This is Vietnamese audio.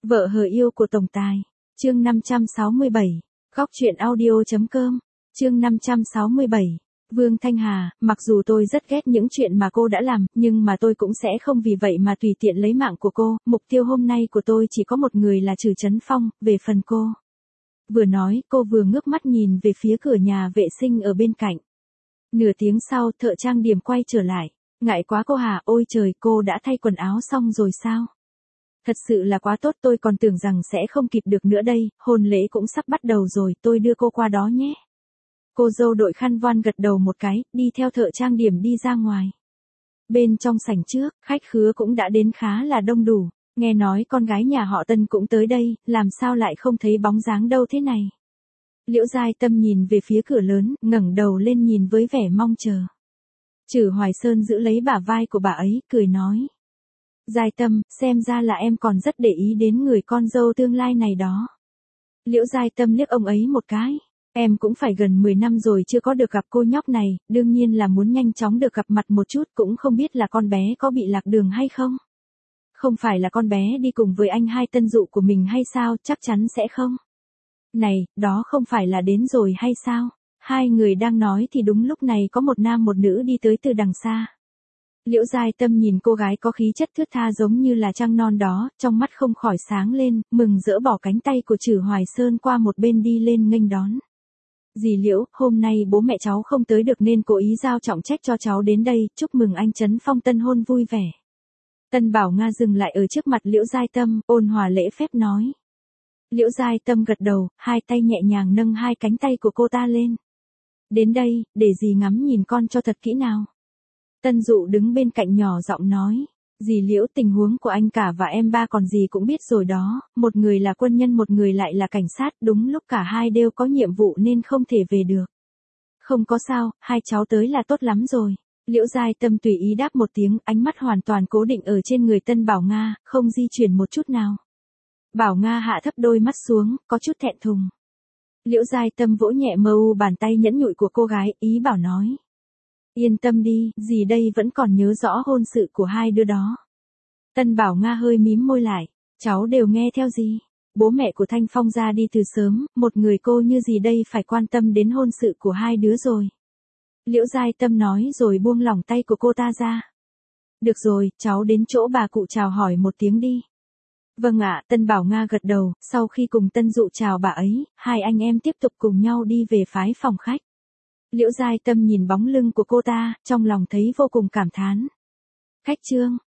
Vợ hờ yêu của tổng tài. Chương 567. Góc truyện audio.com. Chương 567. Vương Thanh Hà, mặc dù tôi rất ghét những chuyện mà cô đã làm, nhưng mà tôi cũng sẽ không vì vậy mà tùy tiện lấy mạng của cô. Mục tiêu hôm nay của tôi chỉ có một người là Trừ Chấn Phong, về phần cô. Vừa nói, cô vừa ngước mắt nhìn về phía cửa nhà vệ sinh ở bên cạnh. Nửa tiếng sau, thợ trang điểm quay trở lại. Ngại quá cô Hà, ôi trời, cô đã thay quần áo xong rồi sao? Thật sự là quá tốt, tôi còn tưởng rằng sẽ không kịp được nữa đây, hôn lễ cũng sắp bắt đầu rồi, tôi đưa cô qua đó nhé. Cô dâu đội khăn voan gật đầu một cái, đi theo thợ trang điểm đi ra ngoài. Bên trong sảnh trước, khách khứa cũng đã đến khá là đông đủ, nghe nói con gái nhà họ Tân cũng tới đây, làm sao lại không thấy bóng dáng đâu thế này. Liễu Giai Tâm nhìn về phía cửa lớn, ngẩng đầu lên nhìn với vẻ mong chờ. Trử Hoài Sơn giữ lấy bả vai của bà ấy, cười nói. Giai Tâm, xem ra là em còn rất để ý đến người con dâu tương lai này đó. Liễu Giai Tâm liếc ông ấy một cái. Em cũng phải gần 10 năm rồi chưa có được gặp cô nhóc này, đương nhiên là muốn nhanh chóng được gặp mặt một chút, cũng không biết là con bé có bị lạc đường hay không. Không phải là con bé đi cùng với anh hai tân dụ của mình hay sao, chắc chắn sẽ không. Này, đó không phải là đến rồi hay sao? Hai người đang nói thì đúng lúc này có một nam một nữ đi tới từ đằng xa. Liễu Giai Tâm nhìn cô gái có khí chất thướt tha giống như là trăng non đó, trong mắt không khỏi sáng lên, mừng rỡ bỏ cánh tay của Trử Hoài Sơn qua một bên đi lên nghênh đón. Dì Liễu, hôm nay bố mẹ cháu không tới được nên cố ý giao trọng trách cho cháu đến đây, chúc mừng anh Trấn Phong tân hôn vui vẻ. Tân Bảo Nga dừng lại ở trước mặt Liễu Giai Tâm, ôn hòa lễ phép nói. Liễu Giai Tâm gật đầu, hai tay nhẹ nhàng nâng hai cánh tay của cô ta lên. Đến đây, để dì ngắm nhìn con cho thật kỹ nào. Tân Dụ đứng bên cạnh nhỏ giọng nói. Dì Liễu, tình huống của anh cả và em ba còn dì cũng biết rồi đó, một người là quân nhân một người lại là cảnh sát, đúng lúc cả hai đều có nhiệm vụ nên không thể về được. Không có sao, hai cháu tới là tốt lắm rồi. Liễu Giai Tâm tùy ý đáp một tiếng, ánh mắt hoàn toàn cố định ở trên người Tân Bảo Nga, không di chuyển một chút nào. Bảo Nga hạ thấp đôi mắt xuống, có chút thẹn thùng. Liễu Giai Tâm vỗ nhẹ mờ u bàn tay nhẫn nhụi của cô gái, ý bảo nói. Yên tâm đi, dì đây vẫn còn nhớ rõ hôn sự của hai đứa đó. Tân Bảo Nga hơi mím môi lại, cháu đều nghe theo dì. Bố mẹ của Thanh Phong ra đi từ sớm, một người cô như dì đây phải quan tâm đến hôn sự của hai đứa rồi. Liễu Giai Tâm nói rồi buông lỏng tay của cô ta ra. Được rồi, cháu đến chỗ bà cụ chào hỏi một tiếng đi. Vâng ạ, Tân Bảo Nga gật đầu, sau khi cùng Tân Dụ chào bà ấy, hai anh em tiếp tục cùng nhau đi về phái phòng khách. Liễu Giai Tâm nhìn bóng lưng của cô ta, trong lòng thấy vô cùng cảm thán. Khách trương,